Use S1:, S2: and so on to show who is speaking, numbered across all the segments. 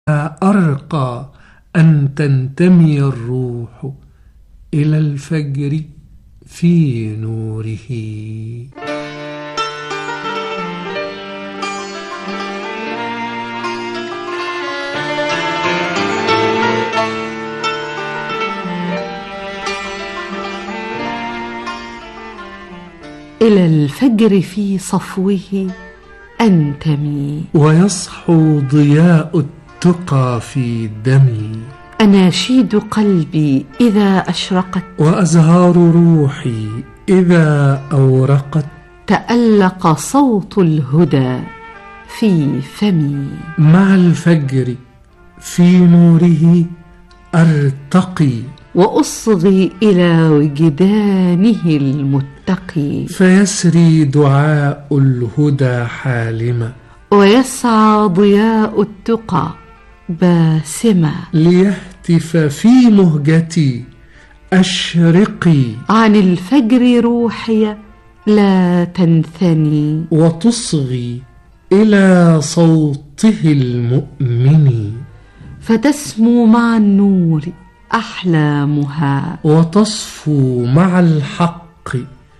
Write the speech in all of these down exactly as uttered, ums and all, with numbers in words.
S1: أرقى أن تنتمي الروح إلى الفجر في نوره.
S2: إلى الفجر في صفوه أنتمي،
S1: ويصحو ضياء التقى في دمي.
S2: أناشيد قلبي إذا أشرقت،
S1: وأزهار روحي إذا أورقت.
S2: تألق صوت الهدى في فمي،
S1: مع الفجر في نوره أرتقي،
S2: وأصغي إلى وجدانه المتقي.
S1: فيسري دعاء الهدى حالما،
S2: ويسعى ضياء التقى باسما.
S1: ليهتف في مهجتي أشرقي،
S2: عن الفجر روحي لا تنثني،
S1: وتصغي إلى صوته المؤمن.
S2: فتسمو مع النور أحلامها،
S1: وتصفو مع الحق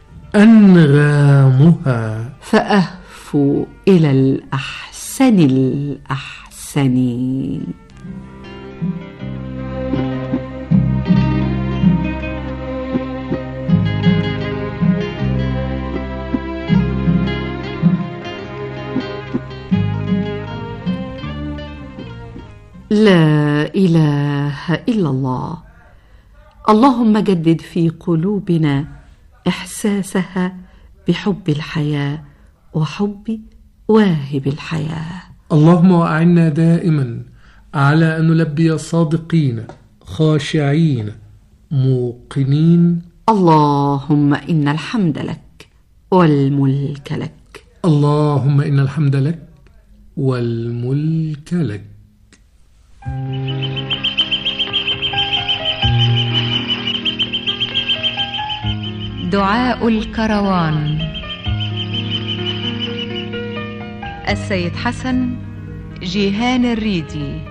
S1: أنغامها.
S2: فأهفو إلى الأحسن الأحسن. لا إله إلا الله. اللهم جدد في قلوبنا إحساسها بحب الحياة وحب واهب الحياة.
S1: اللهم أعنا دائما على أن نلبي صادقين خاشعين موقنين.
S2: اللهم إن الحمد لك والملك لك.
S1: اللهم إن الحمد لك والملك لك.
S3: دعاء الكروان. السيد حسن جيهان الريدي.